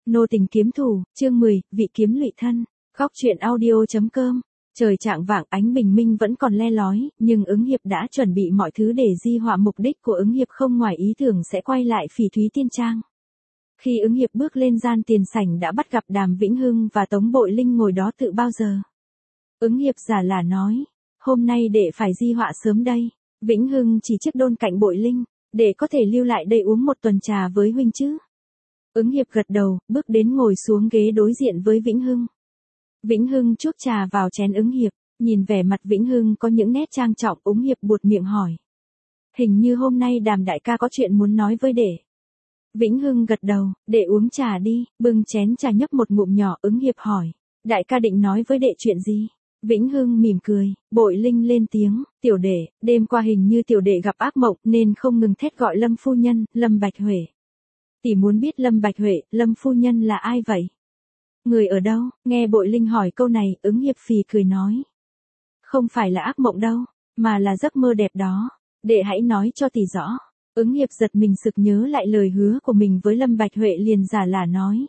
Nô tình kiếm thủ, chương 10, vị kiếm lụy thân. Góc truyện audio.com. Trời chạng vạng, ánh bình minh vẫn còn le lói, nhưng ứng hiệp đã chuẩn bị mọi thứ để di họa. Mục đích của ứng hiệp không ngoài ý tưởng sẽ quay lại Phỉ Thúy Tiên Trang. Khi ứng hiệp bước lên gian tiền sảnh đã bắt gặp Đàm Vĩnh Hưng và Tống Bội Linh ngồi đó tự bao giờ. Ứng hiệp giả lả nói, hôm nay đệ phải di họa sớm đây. Vĩnh Hưng chỉ chiếc đôn cạnh Bội Linh, để có thể lưu lại đây uống một tuần trà với huynh chứ. Ứng hiệp gật đầu, bước đến ngồi xuống ghế đối diện với Vĩnh Hưng. Vĩnh Hưng chuốc trà vào chén ứng hiệp, nhìn vẻ mặt Vĩnh Hưng có những nét trang trọng, ứng hiệp buột miệng hỏi. Hình như hôm nay Đàm đại ca có chuyện muốn nói với đệ. Vĩnh Hưng gật đầu, đệ uống trà đi, bưng chén trà nhấp một ngụm nhỏ. Ứng hiệp hỏi, đại ca định nói với đệ chuyện gì? Vĩnh Hưng mỉm cười, Bội Linh lên tiếng, tiểu đệ, đêm qua hình như tiểu đệ gặp ác mộng nên không ngừng thét gọi Lâm phu nhân, Lâm Bạch Huệ. Tỷ muốn biết Lâm Bạch Huệ, Lâm phu nhân là ai vậy? Người ở đâu? Nghe Bội Linh hỏi câu này, ứng hiệp phì cười nói. Không phải là ác mộng đâu, mà là giấc mơ đẹp đó. Đệ hãy nói cho tỷ rõ. Ứng hiệp giật mình sực nhớ lại lời hứa của mình với Lâm Bạch Huệ liền giả lả nói.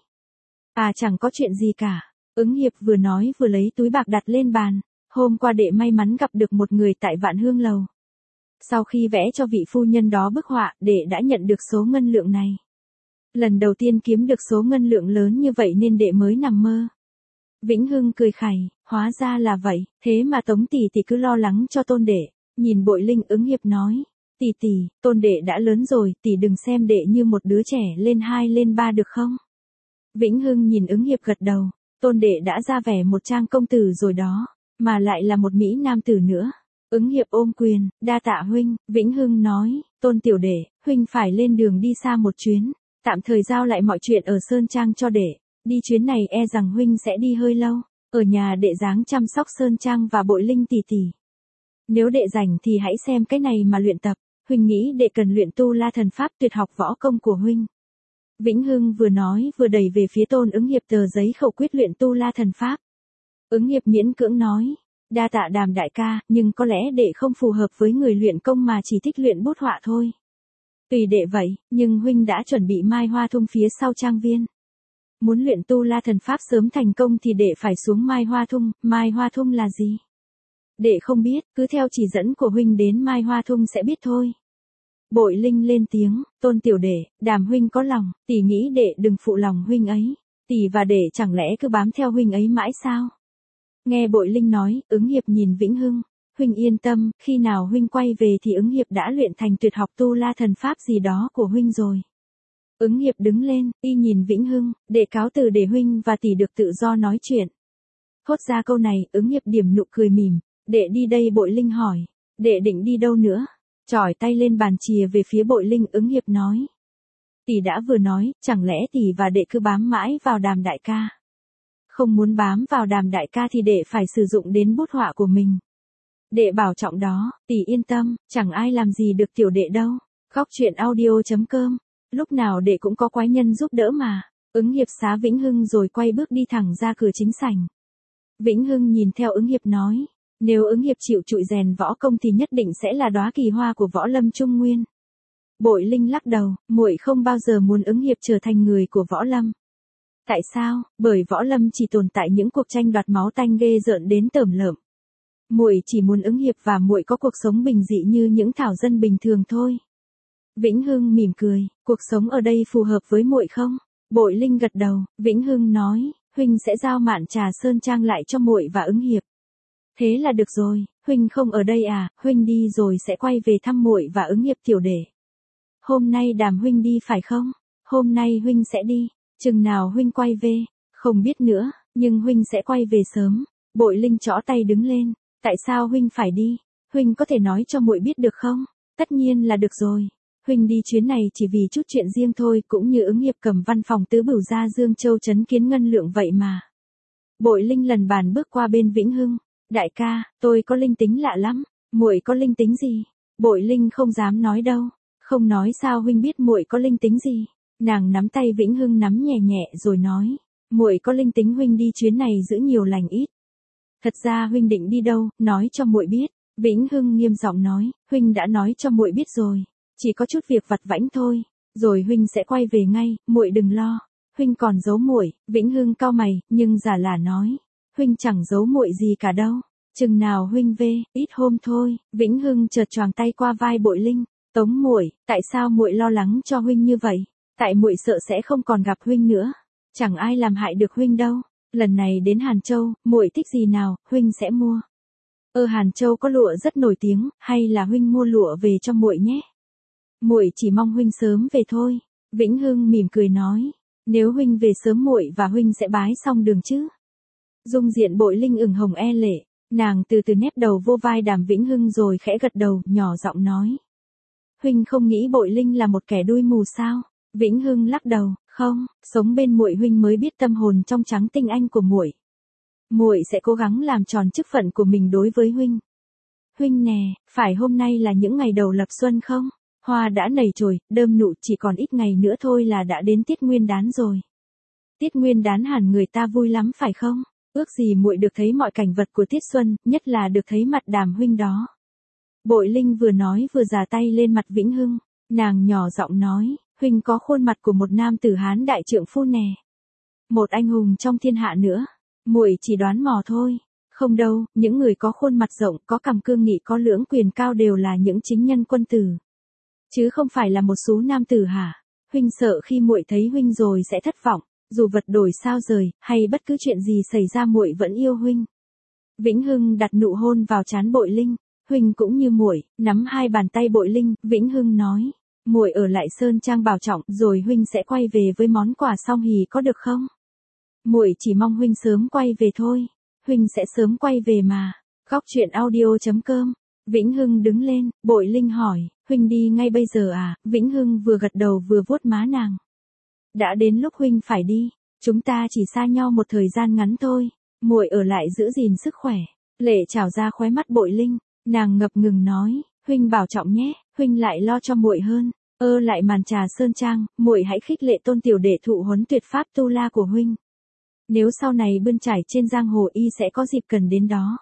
À chẳng có chuyện gì cả. Ứng hiệp vừa nói vừa lấy túi bạc đặt lên bàn. Hôm qua đệ may mắn gặp được một người tại Vạn Hương Lầu. Sau khi vẽ cho vị phu nhân đó bức họa, đệ đã nhận được số ngân lượng này. Lần đầu tiên kiếm được số ngân lượng lớn như vậy nên đệ mới nằm mơ. Vĩnh Hưng cười khẩy, hóa ra là vậy, thế mà Tống tỷ tỷ cứ lo lắng cho tôn đệ. Nhìn Bội Linh, ứng hiệp nói, tỷ tỷ, tôn đệ đã lớn rồi, tỷ đừng xem đệ như một đứa trẻ lên 2 lên 3 được không? Vĩnh Hưng nhìn ứng hiệp gật đầu, tôn đệ đã ra vẻ một trang công tử rồi đó, mà lại là một mỹ nam tử nữa. Ứng hiệp ôm quyền, đa tạ huynh. Vĩnh Hưng nói, tôn tiểu đệ, huynh phải lên đường đi xa một chuyến. Tạm thời giao lại mọi chuyện ở Sơn Trang cho đệ. Đi chuyến này e rằng huynh sẽ đi hơi lâu. Ở nhà đệ dáng chăm sóc Sơn Trang và Bội Linh tỷ tỷ. Nếu đệ rảnh thì hãy xem cái này mà luyện tập. Huynh nghĩ đệ cần luyện tu la thần pháp tuyệt học võ công của huynh. Vĩnh Hưng vừa nói vừa đẩy về phía Tôn Ứng hiệp tờ giấy khẩu quyết luyện tu la thần pháp. Ứng hiệp miễn cưỡng nói. Đa tạ Đàm đại ca, nhưng có lẽ đệ không phù hợp với người luyện công mà chỉ thích luyện bút họa thôi. Tùy đệ vậy, nhưng huynh đã chuẩn bị Mai Hoa Thung phía sau trang viên. Muốn luyện tu la thần pháp sớm thành công thì đệ phải xuống Mai Hoa Thung. Mai Hoa Thung là gì? Đệ không biết, cứ theo chỉ dẫn của huynh đến Mai Hoa Thung sẽ biết thôi. Bội Linh lên tiếng, tôn tiểu đệ, Đàm huynh có lòng, tỷ nghĩ đệ đừng phụ lòng huynh ấy. Tỷ và đệ chẳng lẽ cứ bám theo huynh ấy mãi sao? Nghe Bội Linh nói, ứng hiệp nhìn Vĩnh Hưng. Huynh yên tâm, khi nào huynh quay về thì ứng hiệp đã luyện thành tuyệt học tu la thần pháp gì đó của huynh rồi. Ứng hiệp đứng lên, y nhìn Vĩnh Hưng, đệ cáo từ để huynh và tỷ được tự do nói chuyện. Thốt ra câu này, ứng hiệp điểm nụ cười mỉm, đệ đi đây. Bội Linh hỏi, đệ định đi đâu nữa? Chỏi tay lên bàn chìa về phía Bội Linh, ứng hiệp nói. Tỷ đã vừa nói, chẳng lẽ tỷ và đệ cứ bám mãi vào Đàm đại ca? Không muốn bám vào Đàm đại ca thì đệ phải sử dụng đến bút họa của mình. Đệ bảo trọng đó, tỷ yên tâm, chẳng ai làm gì được tiểu đệ đâu. Góc truyện audio.com. Lúc nào đệ cũng có quái nhân giúp đỡ mà. Ứng hiệp xá Vĩnh Hưng rồi quay bước đi thẳng ra cửa chính sảnh. Vĩnh Hưng nhìn theo ứng hiệp nói, nếu ứng hiệp chịu trụi rèn võ công thì nhất định sẽ là đóa kỳ hoa của võ lâm Trung Nguyên. Bội Linh lắc đầu, muội không bao giờ muốn ứng hiệp trở thành người của võ lâm. Tại sao? Bởi võ lâm chỉ tồn tại những cuộc tranh đoạt máu tanh ghê rợn đến tởm lợm. Muội chỉ muốn ứng hiệp và muội có cuộc sống bình dị như những thảo dân bình thường thôi. Vĩnh Hưng mỉm cười, cuộc sống ở đây phù hợp với muội không? Bội Linh gật đầu, Vĩnh Hưng nói, huynh sẽ giao Mạn Trà Sơn Trang lại cho muội và ứng hiệp. Thế là được rồi, huynh không ở đây à? Huynh đi rồi sẽ quay về thăm muội và ứng hiệp tiểu đệ. Hôm nay Đàm huynh đi phải không? Hôm nay huynh sẽ đi, chừng nào huynh quay về? Không biết nữa, nhưng huynh sẽ quay về sớm. Bội Linh chõ tay đứng lên. Tại sao huynh phải đi? Huynh có thể nói cho muội biết được không? Tất nhiên là được rồi. Huynh đi chuyến này chỉ vì chút chuyện riêng thôi, cũng như ứng hiệp cầm văn phòng tứ bửu ra Dương Châu trấn kiến ngân lượng vậy mà. Bội Linh lần bàn bước qua bên Vĩnh Hưng. Đại ca, tôi có linh tính lạ lắm. Muội có linh tính gì? Bội Linh không dám nói đâu. Không nói sao huynh biết muội có linh tính gì? Nàng nắm tay Vĩnh Hưng nắm nhẹ nhẹ rồi nói, muội có linh tính huynh đi chuyến này giữ nhiều lành ít. Thật ra huynh định đi đâu, nói cho muội biết. Vĩnh Hưng nghiêm giọng nói, huynh đã nói cho muội biết rồi, chỉ có chút việc vặt vãnh thôi, rồi huynh sẽ quay về ngay, muội đừng lo. huynh còn giấu muội, Vĩnh Hưng cau mày, nhưng giả là nói, huynh chẳng giấu muội gì cả đâu. Chừng nào huynh về, ít hôm thôi, Vĩnh Hưng chợt choàng tay qua vai Bội Linh, Tống muội, tại sao muội lo lắng cho huynh như vậy? Tại muội sợ sẽ không còn gặp huynh nữa, chẳng ai làm hại được huynh đâu. Lần này đến Hàn Châu, muội thích gì nào, huynh sẽ mua. Ở Hàn Châu có lụa rất nổi tiếng, hay là huynh mua lụa về cho muội nhé. Muội chỉ mong huynh sớm về thôi. Vĩnh Hưng mỉm cười nói, nếu huynh về sớm muội và huynh sẽ bái xong đường chứ. Dung diện Bội Linh ửng hồng e lệ, nàng từ từ nép đầu vô vai Đàm Vĩnh Hưng rồi khẽ gật đầu, nhỏ giọng nói. Huynh không nghĩ Bội Linh là một kẻ đuôi mù sao? Vĩnh Hưng lắc đầu, không, sống bên muội huynh mới biết tâm hồn trong trắng tinh anh của muội. Muội sẽ cố gắng làm tròn chức phận của mình đối với huynh. Huynh nè, phải hôm nay là những ngày đầu lập xuân không? Hoa đã nảy chồi, đơm nụ, chỉ còn ít ngày nữa thôi là đã đến Tiết Nguyên Đán rồi. Tiết Nguyên Đán hẳn người ta vui lắm phải không? Ước gì muội được thấy mọi cảnh vật của tiết xuân, nhất là được thấy mặt Đàm huynh đó. Bội Linh vừa nói vừa già tay lên mặt Vĩnh Hưng, nàng nhỏ giọng nói, huynh có khuôn mặt của một nam tử Hán đại trượng phu nè. Một anh hùng trong thiên hạ nữa. Muội chỉ đoán mò thôi. Không đâu, những người có khuôn mặt rộng, có cằm cương nghị, có lưỡng quyền cao đều là những chính nhân quân tử. Chứ không phải là một số nam tử hả? Huynh sợ khi muội thấy huynh rồi sẽ thất vọng, dù vật đổi sao rời, hay bất cứ chuyện gì xảy ra muội vẫn yêu huynh. Vĩnh Hưng đặt nụ hôn vào trán Bội Linh, huynh cũng như muội, nắm hai bàn tay Bội Linh, Vĩnh Hưng nói, muội ở lại Sơn Trang bảo trọng, rồi huynh sẽ quay về với món quà song hỷ có được không? Muội chỉ mong huynh sớm quay về thôi. Huynh sẽ sớm quay về mà. Góc truyện audio.com. Vĩnh Hưng đứng lên, Bội Linh hỏi, huynh đi ngay bây giờ à? Vĩnh Hưng vừa gật đầu vừa vuốt má nàng. Đã đến lúc huynh phải đi, chúng ta chỉ xa nhau một thời gian ngắn thôi, muội ở lại giữ gìn sức khỏe. Lệ trào ra khóe mắt Bội Linh, nàng ngập ngừng nói, huynh bảo trọng nhé, huynh lại lo cho muội hơn. Lại màn trà Sơn Trang, muội hãy khích lệ Tôn tiểu đệ thụ huấn tuyệt pháp tu la của huynh. Nếu sau này bươn trải trên giang hồ y sẽ có dịp cần đến đó.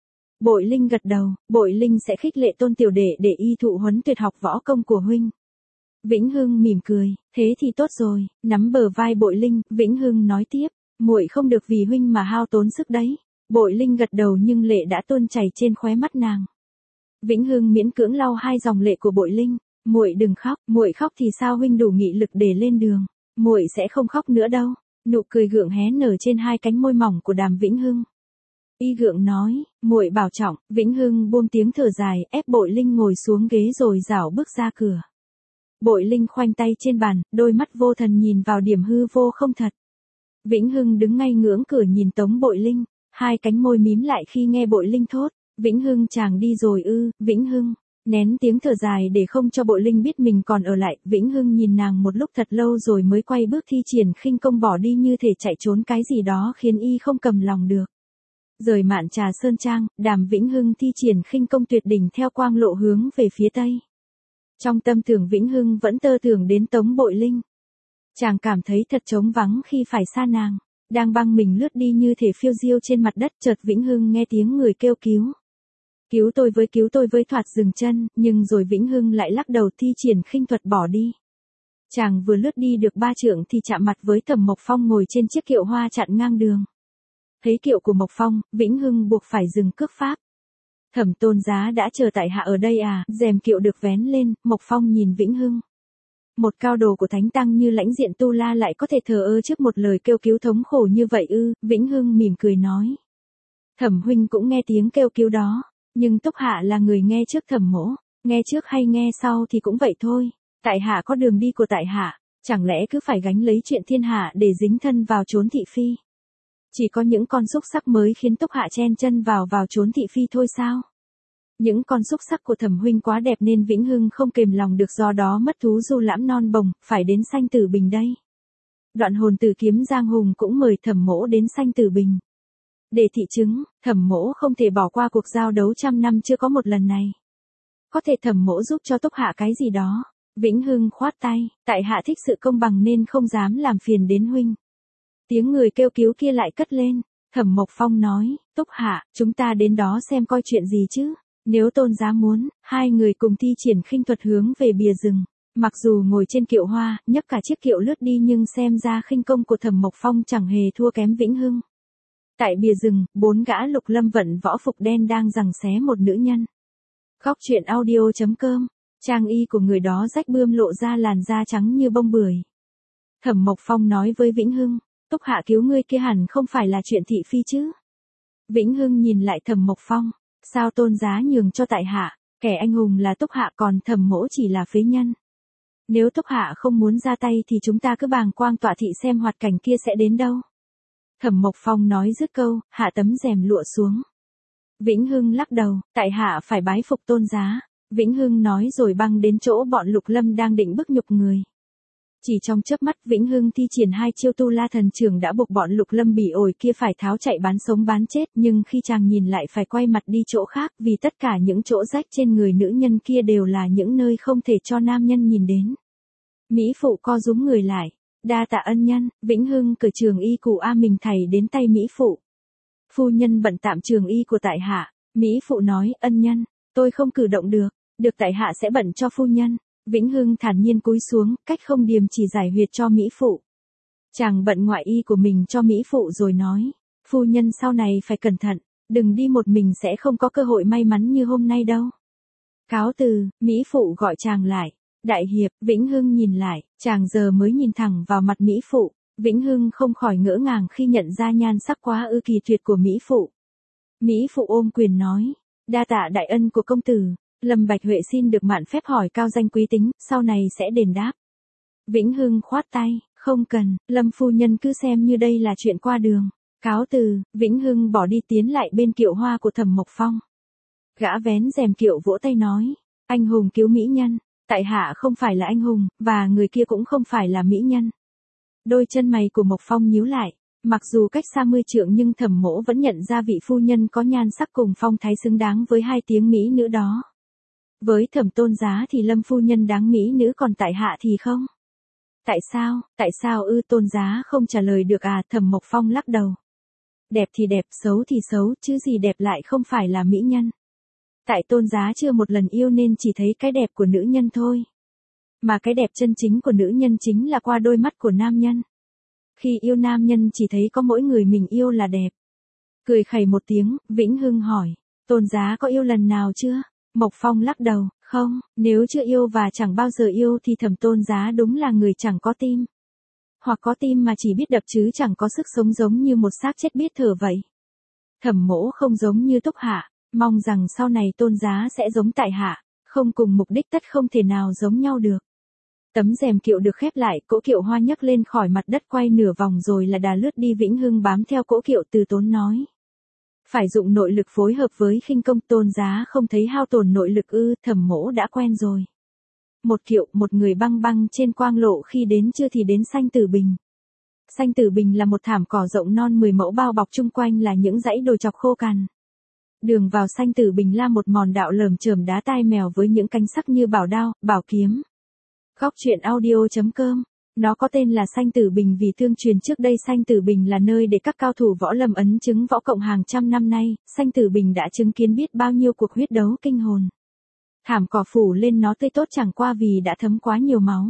Bội Linh gật đầu, Bội Linh sẽ khích lệ Tôn tiểu đệ để y thụ huấn tuyệt học võ công của huynh. Vĩnh Hưng mỉm cười, thế thì tốt rồi, nắm bờ vai Bội Linh, Vĩnh Hưng nói tiếp, muội không được vì huynh mà hao tốn sức đấy. Bội Linh gật đầu nhưng lệ đã tuôn chảy trên khóe mắt nàng. Vĩnh Hưng miễn cưỡng lau hai dòng lệ của Bội Linh, muội đừng khóc, muội khóc thì sao huynh đủ nghị lực để lên đường, muội sẽ không khóc nữa đâu. Nụ cười gượng hé nở trên hai cánh môi mỏng của Đàm Vĩnh Hưng. Y gượng nói, muội bảo trọng. Vĩnh Hưng buông tiếng thở dài, ép Bội Linh ngồi xuống ghế rồi rảo bước ra cửa. Bội Linh khoanh tay trên bàn, đôi mắt vô thần nhìn vào điểm hư vô không thật. Vĩnh Hưng đứng ngay ngưỡng cửa nhìn Tống Bội Linh, hai cánh môi mím lại khi nghe Bội Linh thốt, Vĩnh Hưng chàng đi rồi ư? Vĩnh Hưng nén tiếng thở dài để không cho Bội Linh biết mình còn ở lại. Vĩnh Hưng nhìn nàng một lúc thật lâu rồi mới quay bước thi triển khinh công bỏ đi, như thể chạy trốn cái gì đó khiến y không cầm lòng được. Rời mạn trà Sơn Trang, Đàm Vĩnh Hưng thi triển khinh công tuyệt đỉnh theo quang lộ hướng về phía tây. Trong tâm tưởng Vĩnh Hưng vẫn tơ tưởng đến Tống Bội Linh. Chàng cảm thấy thật trống vắng khi phải xa nàng, đang băng mình lướt đi như thể phiêu diêu trên mặt đất. Chợt Vĩnh Hưng nghe tiếng người kêu cứu. Cứu tôi với, thoạt dừng chân, nhưng rồi Vĩnh Hưng lại lắc đầu thi triển khinh thuật bỏ đi. Chàng vừa lướt đi được 3 trượng thì chạm mặt với Thẩm Mộc Phong ngồi trên chiếc kiệu hoa chặn ngang đường. Thấy kiệu của Mộc Phong, Vĩnh Hưng buộc phải dừng cước pháp. Thẩm tôn giá đã chờ tại hạ ở đây à? Rèm kiệu được vén lên, Mộc Phong nhìn Vĩnh Hưng. Một cao đồ của thánh tăng như lãnh diện tu la lại có thể thờ ơ trước một lời kêu cứu thống khổ như vậy ư? Vĩnh Hưng mỉm cười nói. Thẩm huynh cũng nghe tiếng kêu cứu đó. Nhưng Túc hạ là người nghe trước Thẩm mỗ, nghe trước hay nghe sau thì cũng vậy thôi. Tại hạ có đường đi của tại hạ, chẳng lẽ cứ phải gánh lấy chuyện thiên hạ để dính thân vào chốn thị phi? Chỉ có những con xúc sắc mới khiến Túc hạ chen chân vào chốn thị phi thôi sao? Những con xúc sắc của Thẩm huynh quá đẹp nên Vĩnh Hưng không kềm lòng được, do đó mất thú du lãm non bồng, phải đến Sanh Tử Bình đây. Đoạn hồn tử kiếm Giang Hùng cũng mời Thẩm mỗ đến Sanh Tử Bình. Để thị chứng, Thẩm mỗ không thể bỏ qua cuộc giao đấu trăm năm chưa có một lần này. Có thể Thẩm mỗ giúp cho Túc hạ cái gì đó. Vĩnh Hưng khoát tay, tại hạ thích sự công bằng nên không dám làm phiền đến huynh. Tiếng người kêu cứu kia lại cất lên. Thẩm Mộc Phong nói, Túc hạ, chúng ta đến đó xem coi chuyện gì chứ. Nếu tôn giá muốn, hai người cùng thi triển khinh thuật hướng về bìa rừng. Mặc dù ngồi trên kiệu hoa, nhấc cả chiếc kiệu lướt đi nhưng xem ra khinh công của Thẩm Mộc Phong chẳng hề thua kém Vĩnh Hưng. Tại bìa rừng, 4 gã lục lâm vận võ phục đen đang giằng xé một nữ nhân. Góc truyện audio.com, trang y của người đó rách bươm lộ ra làn da trắng như bông bưởi. Thẩm Mộc Phong nói với Vĩnh Hưng, Túc Hạ cứu ngươi kia hẳn không phải là chuyện thị phi chứ. Vĩnh Hưng nhìn lại Thẩm Mộc Phong, sao tôn giá nhường cho tại hạ, kẻ anh hùng là Túc Hạ còn Thẩm mỗ chỉ là phế nhân. Nếu Túc Hạ không muốn ra tay thì chúng ta cứ bàng quang tọa thị xem hoạt cảnh kia sẽ đến đâu. Thẩm Mộc Phong nói dứt câu, hạ tấm rèm lụa xuống. Vĩnh Hưng lắc đầu, tại hạ phải bái phục tôn giá. Vĩnh Hưng nói rồi băng đến chỗ bọn Lục Lâm đang định bức nhục người. Chỉ trong chớp mắt Vĩnh Hưng thi triển 2 chiêu tu la thần trưởng đã buộc bọn Lục Lâm bỉ ổi kia phải tháo chạy bán sống bán chết, nhưng khi chàng nhìn lại phải quay mặt đi chỗ khác vì tất cả những chỗ rách trên người nữ nhân kia đều là những nơi không thể cho nam nhân nhìn đến. Mỹ phụ co rúm người lại, đa tạ ân nhân. Vĩnh Hưng cởi trường y cụ A mình thầy đến tay Mỹ phụ. Phu nhân bận tạm trường y của tại hạ. Mỹ phụ nói, ân nhân, tôi không cử động được tại hạ sẽ bận cho phu nhân. Vĩnh Hưng thản nhiên cúi xuống, cách không điềm chỉ giải huyệt cho Mỹ phụ. Chàng bận ngoại y của mình cho Mỹ phụ rồi nói, phu nhân sau này phải cẩn thận, đừng đi một mình sẽ không có cơ hội may mắn như hôm nay đâu. Cáo từ. Mỹ phụ gọi chàng lại. Đại hiệp. Vĩnh Hưng nhìn lại, chàng giờ mới nhìn thẳng vào mặt Mỹ phụ. Vĩnh Hưng không khỏi ngỡ ngàng khi nhận ra nhan sắc quá ư kỳ tuyệt của Mỹ phụ. Mỹ phụ ôm quyền nói, đa tạ đại ân của công tử. Lâm Bạch Huệ xin được mạn phép hỏi cao danh quý tính, sau này sẽ đền đáp. Vĩnh Hưng khoát tay, không cần, Lâm phu nhân cứ xem như đây là chuyện qua đường. Cáo từ. Vĩnh Hưng bỏ đi tiến lại bên kiệu hoa của Thẩm Mộc Phong. Gã vén rèm kiệu vỗ tay nói, anh hùng cứu mỹ nhân, tại hạ không phải là anh hùng, và người kia cũng không phải là mỹ nhân. Đôi chân mày của Mộc Phong nhíu lại, mặc dù cách xa 10 trượng nhưng Thẩm mỗ vẫn nhận ra vị phu nhân có nhan sắc cùng phong thái xứng đáng với 2 tiếng mỹ nữ đó. Với Thẩm tôn giá thì Lâm phu nhân đáng mỹ nữ còn tại hạ thì không. Tại sao ư? Tôn giá không trả lời được à? Thẩm Mộc Phong lắc đầu. Đẹp thì đẹp, xấu thì xấu, chứ gì đẹp lại không phải là mỹ nhân. Tại tôn giá chưa một lần yêu nên chỉ thấy cái đẹp của nữ nhân thôi. Mà cái đẹp chân chính của nữ nhân chính là qua đôi mắt của nam nhân. Khi yêu nam nhân chỉ thấy có mỗi người mình yêu là đẹp. Cười khẩy một tiếng, Vĩnh Hưng hỏi, tôn giá có yêu lần nào chưa? Mộc Phong lắc đầu, không, nếu chưa yêu và chẳng bao giờ yêu thì Thẩm tôn giá đúng là người chẳng có tim. Hoặc có tim mà chỉ biết đập chứ chẳng có sức sống, giống như một xác chết biết thở vậy. Thẩm mỗ không giống như Túc Hạ, mong rằng sau này tôn giá sẽ giống tại hạ, không cùng mục đích tất không thể nào giống nhau được. Tấm rèm kiệu được khép lại, cỗ kiệu hoa nhấc lên khỏi mặt đất quay nửa vòng rồi là đà lướt đi. Vĩnh Hưng bám theo cỗ kiệu từ tốn nói, phải dụng nội lực phối hợp với khinh công, tôn giá không thấy hao tổn nội lực ư? Thẩm mỗ đã quen rồi. Một kiệu, một người băng băng trên quang lộ, khi đến trưa thì đến Sanh Tử Bình. Sanh Tử Bình là một thảm cỏ rộng non 10 mẫu, bao bọc chung quanh là những dãy đồi chọc khô cằn. Đường vào Sanh Tử Bình là một mòn đạo lởm chởm đá tai mèo với những cánh sắc như bảo đao, bảo kiếm. Góc truyện audio.com. Nó có tên là Sanh Tử Bình vì tương truyền trước đây Sanh Tử Bình là nơi để các cao thủ võ lâm ấn chứng võ cộng hàng trăm năm nay. Sanh Tử Bình đã chứng kiến biết bao nhiêu cuộc huyết đấu kinh hồn. Thảm cỏ phủ lên nó tươi tốt chẳng qua vì đã thấm quá nhiều máu.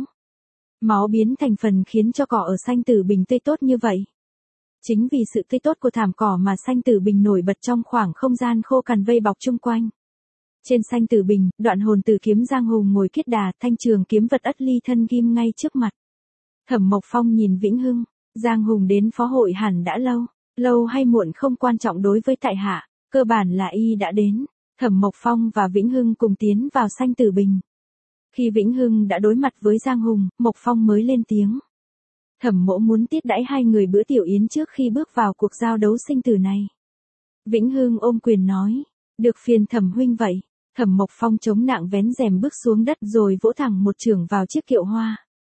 Máu biến thành phần khiến cho cỏ ở Sanh Tử Bình tươi tốt như vậy. Chính vì sự tươi tốt của thảm cỏ mà Sanh Tử Bình nổi bật trong khoảng không gian khô cằn vây bọc chung quanh. Trên Sanh Tử Bình, đoạn hồn tử kiếm Giang Hùng ngồi kiết đà, thanh trường kiếm vật ất ly thân ghim ngay trước mặt. Thẩm Mộc Phong nhìn Vĩnh Hưng, Giang Hùng đến phó hội hẳn đã lâu hay muộn không quan trọng đối với tại hạ, cơ bản là y đã đến. Thẩm Mộc Phong và Vĩnh Hưng cùng tiến vào Sanh Tử Bình. Khi Vĩnh Hưng đã đối mặt với Giang Hùng, Mộc Phong mới lên tiếng. Thẩm mỗ muốn tiết đãi 2 người bữa tiểu yến trước khi bước vào cuộc giao đấu sinh tử này. Vĩnh Hưng ôm quyền nói, được phiền Thẩm huynh vậy. Thẩm Mộc Phong chống nặng vén rèm bước xuống đất rồi vỗ thẳng một chưởng vào chiếc kiệu hoa.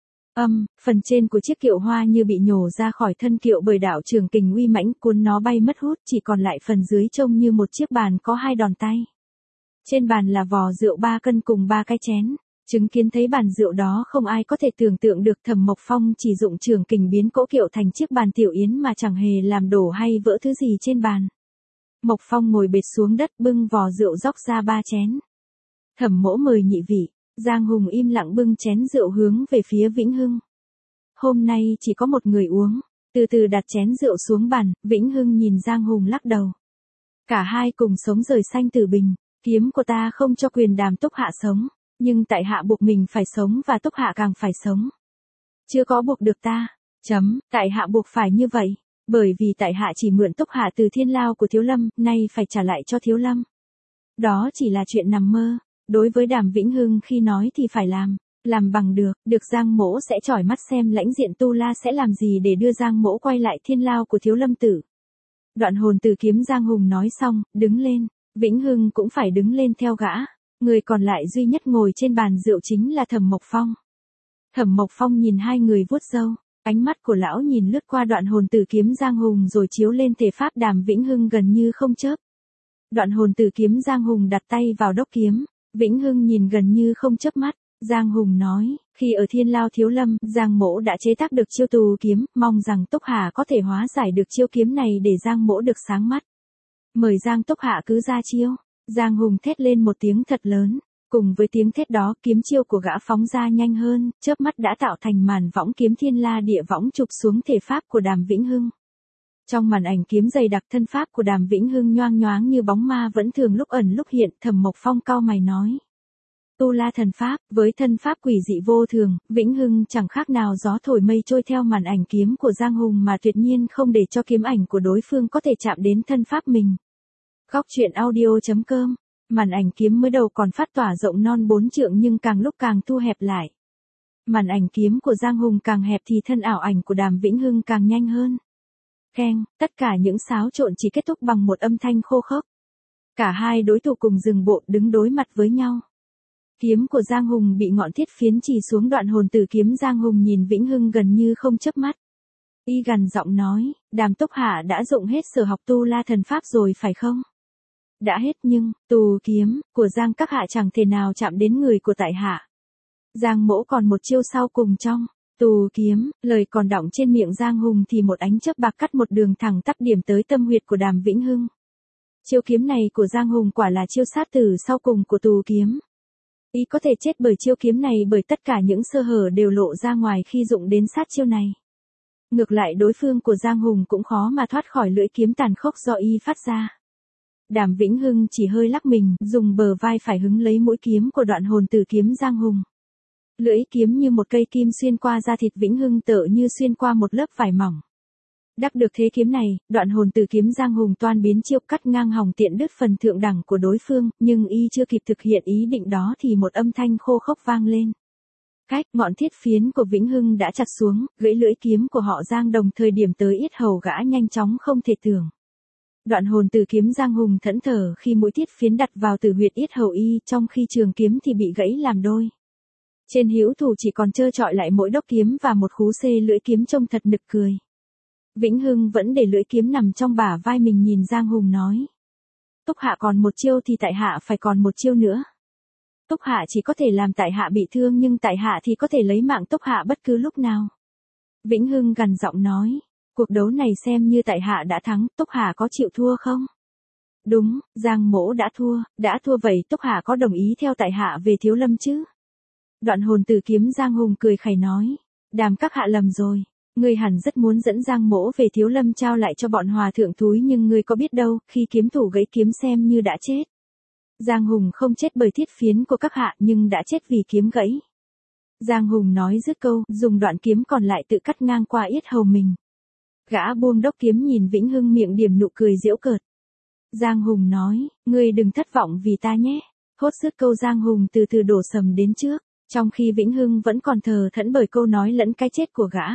Phần trên của chiếc kiệu hoa như bị nhổ ra khỏi thân kiệu bởi đạo trường kình uy mãnh, cuốn nó bay mất hút, chỉ còn lại phần dưới trông như một chiếc bàn có 2 đòn tay. Trên bàn là vò rượu 3 cân cùng 3 cái chén. Chứng kiến thấy bàn rượu đó không ai có thể tưởng tượng được Thẩm Mộc Phong chỉ dụng trường kình biến cỗ kiệu thành chiếc bàn tiểu yến mà chẳng hề làm đổ hay vỡ thứ gì trên bàn. Mộc Phong ngồi bệt xuống đất bưng vò rượu rót ra 3 chén. Thẩm mỗ mời nhị vị. Giang Hùng im lặng bưng chén rượu hướng về phía Vĩnh Hưng. Hôm nay chỉ có một người uống, từ từ đặt chén rượu xuống bàn, Vĩnh Hưng nhìn Giang Hùng lắc đầu. Cả hai cùng sống rời sanh tử bình, kiếm của ta không cho quyền đàm Túc Hạ sống, nhưng tại hạ buộc mình phải sống và Túc Hạ càng phải sống. Chưa có buộc được ta, tại hạ buộc phải như vậy, bởi vì tại hạ chỉ mượn Túc Hạ từ thiên lao của Thiếu Lâm, nay phải trả lại cho Thiếu Lâm. Đó chỉ là chuyện nằm mơ, đối với Đàm Vĩnh Hưng khi nói thì phải làm bằng được Giang Mỗ sẽ chỏi mắt xem lãnh diện Tu La sẽ làm gì để đưa Giang Mỗ quay lại thiên lao của Thiếu Lâm tử. Đoạn hồn tử kiếm Giang Hùng nói xong, đứng lên, Vĩnh Hưng cũng phải đứng lên theo gã, người còn lại duy nhất ngồi trên bàn rượu chính là Thẩm Mộc Phong. Thẩm Mộc Phong nhìn hai người vuốt râu, ánh mắt của lão nhìn lướt qua đoạn hồn tử kiếm Giang Hùng rồi chiếu lên thể pháp Đàm Vĩnh Hưng gần như không chớp. Đoạn hồn tử kiếm Giang Hùng đặt tay vào đốc kiếm, Vĩnh Hưng nhìn gần như không chớp mắt. Giang Hùng nói, khi ở thiên lao Thiếu Lâm, Giang Mỗ đã chế tác được chiêu tù kiếm, mong rằng Túc Hạ có thể hóa giải được chiêu kiếm này để Giang Mỗ được sáng mắt. Mời Giang Túc Hạ cứ ra chiêu. Giang Hùng thét lên một tiếng thật lớn, cùng với tiếng thét đó kiếm chiêu của gã phóng ra nhanh hơn, chớp mắt đã tạo thành màn võng kiếm thiên la địa võng chụp xuống thể pháp của Đàm Vĩnh Hưng. Trong màn ảnh kiếm dày đặc thân pháp của Đàm Vĩnh Hưng nhoang nhoáng như bóng ma vẫn thường lúc ẩn lúc hiện. Thẩm Mộc Phong cau mày nói. Tu La thần pháp, với thân pháp quỷ dị vô thường, Vĩnh Hưng chẳng khác nào gió thổi mây trôi theo màn ảnh kiếm của Giang Hùng mà tuyệt nhiên không để cho kiếm ảnh của đối phương có thể chạm đến thân pháp mình. Góc truyện audio.com. Màn ảnh kiếm mới đầu còn phát tỏa rộng non 4 trượng nhưng càng lúc càng thu hẹp lại. Màn ảnh kiếm của Giang Hùng càng hẹp thì thân ảo ảnh của Đàm Vĩnh Hưng càng nhanh hơn. Keng, tất cả những xáo trộn chỉ kết thúc bằng một âm thanh khô khốc. Cả hai đối thủ cùng dừng bộ đứng đối mặt với nhau. Kiếm của Giang Hùng bị ngọn thiết phiến chì xuống đoạn hồn tử kiếm Giang Hùng nhìn Vĩnh Hưng gần như không chớp mắt. Y gằn giọng nói, Đàm Túc Hạ đã dụng hết sở học Tu La thần pháp rồi phải không? Đã hết nhưng, tù kiếm của Giang các hạ chẳng thể nào chạm đến người của tại hạ. Giang Mỗ còn một chiêu sau cùng trong tù kiếm, lời còn đọng trên miệng Giang Hùng thì một ánh chớp bạc cắt một đường thẳng tắp điểm tới tâm huyệt của Đàm Vĩnh Hưng. Chiêu kiếm này của Giang Hùng quả là chiêu sát tử sau cùng của tù kiếm. Y có thể chết bởi chiêu kiếm này bởi tất cả những sơ hở đều lộ ra ngoài khi dụng đến sát chiêu này. Ngược lại đối phương của Giang Hùng cũng khó mà thoát khỏi lưỡi kiếm tàn khốc do Y phát ra. Đàm Vĩnh Hưng chỉ hơi lắc mình, dùng bờ vai phải hứng lấy mũi kiếm của đoạn hồn tử kiếm Giang Hùng. Lưỡi kiếm như một cây kim xuyên qua da thịt Vĩnh Hưng tựa như xuyên qua một lớp vải mỏng. Đắc được thế kiếm này, đoạn hồn tử kiếm Giang Hùng toan biến chiêu cắt ngang hòng tiện đứt phần thượng đẳng của đối phương, nhưng Y chưa kịp thực hiện ý định đó thì một âm thanh khô khốc vang lên. Cách, ngọn thiết phiến của Vĩnh Hưng đã chặt xuống, gãy lưỡi kiếm của họ Giang đồng thời điểm tới yết hầu gã nhanh chóng không thể tưởng. Đoạn hồn tử kiếm Giang Hùng thẫn thờ khi mũi thiết phiến đặt vào tử huyệt yết hầu Y, trong khi trường kiếm thì bị gãy làm đôi. Trên hữu thủ chỉ còn trơ trọi lại mỗi đốc kiếm và một khú xê lưỡi kiếm trông thật nực cười. Vĩnh Hưng vẫn để lưỡi kiếm nằm trong bả vai mình nhìn Giang Hùng nói. Túc Hạ còn một chiêu thì tại hạ phải còn một chiêu nữa. Túc Hạ chỉ có thể làm tại hạ bị thương nhưng tại hạ thì có thể lấy mạng Túc Hạ bất cứ lúc nào. Vĩnh Hưng gằn giọng nói. Cuộc đấu này xem như tại hạ đã thắng, Túc Hạ có chịu thua không? Đúng, Giang Mỗ đã thua vậy Túc Hạ có đồng ý theo tại hạ về Thiếu Lâm chứ? Đoạn hồn tử kiếm Giang Hùng cười khẩy nói. Đàm các hạ lầm rồi. Ngươi hẳn rất muốn dẫn Giang Mỗ về Thiếu Lâm trao lại cho bọn hòa thượng thúi nhưng ngươi có biết đâu, khi kiếm thủ gãy kiếm xem như đã chết. Giang Hùng không chết bởi thiết phiến của các hạ nhưng đã chết vì kiếm gãy. Giang Hùng nói dứt câu, dùng đoạn kiếm còn lại tự cắt ngang qua yết hầu mình. Gã buông đốc kiếm nhìn Vĩnh Hưng miệng điểm nụ cười giễu cợt. Giang Hùng nói, ngươi đừng thất vọng vì ta nhé. Thốt dứt câu Giang Hùng từ từ đổ sầm đến trước, trong khi Vĩnh Hưng vẫn còn thờ thẫn bởi câu nói lẫn cái chết của gã.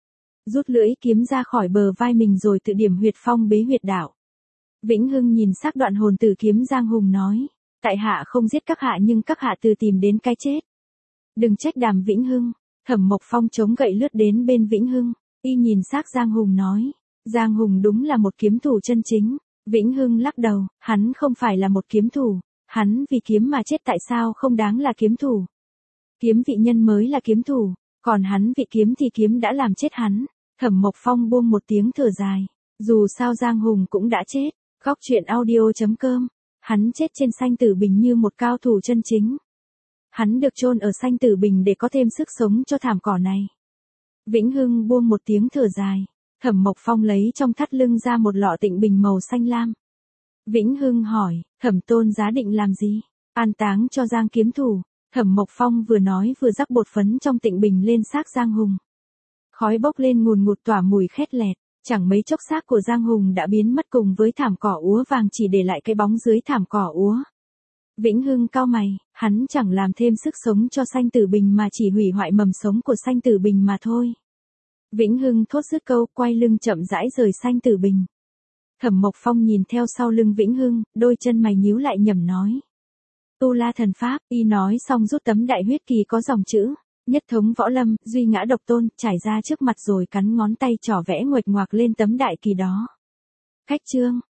Rút lưỡi kiếm ra khỏi bờ vai mình rồi tự điểm huyệt phong bế huyệt đạo. Vĩnh Hưng nhìn sắc đoạn hồn tử kiếm Giang Hùng nói, tại hạ không giết các hạ nhưng các hạ tự tìm đến cái chết. Đừng trách Đàm Vĩnh Hưng. Thẩm Mộc Phong chống gậy lướt đến bên Vĩnh Hưng, Y nhìn xác Giang Hùng nói, Giang Hùng đúng là một kiếm thủ chân chính. Vĩnh Hưng lắc đầu, hắn không phải là một kiếm thủ, hắn vì kiếm mà chết tại sao không đáng là kiếm thủ. Kiếm vị nhân mới là kiếm thủ, còn hắn vị kiếm thì kiếm đã làm chết hắn. Thẩm Mộc Phong buông một tiếng thở dài, dù sao Giang Hùng cũng đã chết. Góc truyện audio.com, hắn chết trên sanh tử bình như một cao thủ chân chính. Hắn được chôn ở Sanh Tử Bình để có thêm sức sống cho thảm cỏ này. Vĩnh Hưng buông một tiếng thở dài. Thẩm Mộc Phong lấy trong thắt lưng ra một lọ Tịnh Bình màu xanh lam. Vĩnh Hưng hỏi, Thẩm Tôn giá định làm gì? An táng cho Giang kiếm thủ. Thẩm Mộc Phong vừa nói vừa rắc bột phấn trong Tịnh Bình lên xác Giang Hùng. Khói bốc lên ngùn ngụt tỏa mùi khét lẹt, chẳng mấy chốc xác của Giang Hùng đã biến mất cùng với thảm cỏ úa vàng, chỉ để lại cái bóng dưới thảm cỏ úa. Vĩnh Hưng cau mày, hắn chẳng làm thêm sức sống cho Sanh Tử Bình mà chỉ hủy hoại mầm sống của Sanh Tử Bình mà thôi. Vĩnh Hưng thốt dứt câu, quay lưng chậm rãi rời Sanh Tử Bình. Thẩm Mộc Phong nhìn theo sau lưng Vĩnh Hưng, đôi chân mày nhíu lại nhẩm nói. Tu La thần pháp, y nói xong rút tấm đại huyết kỳ có dòng chữ, nhất thống võ lâm, duy ngã độc tôn, trải ra trước mặt rồi cắn ngón tay trỏ vẽ nguệch ngoạc lên tấm đại kỳ đó. Khách chương.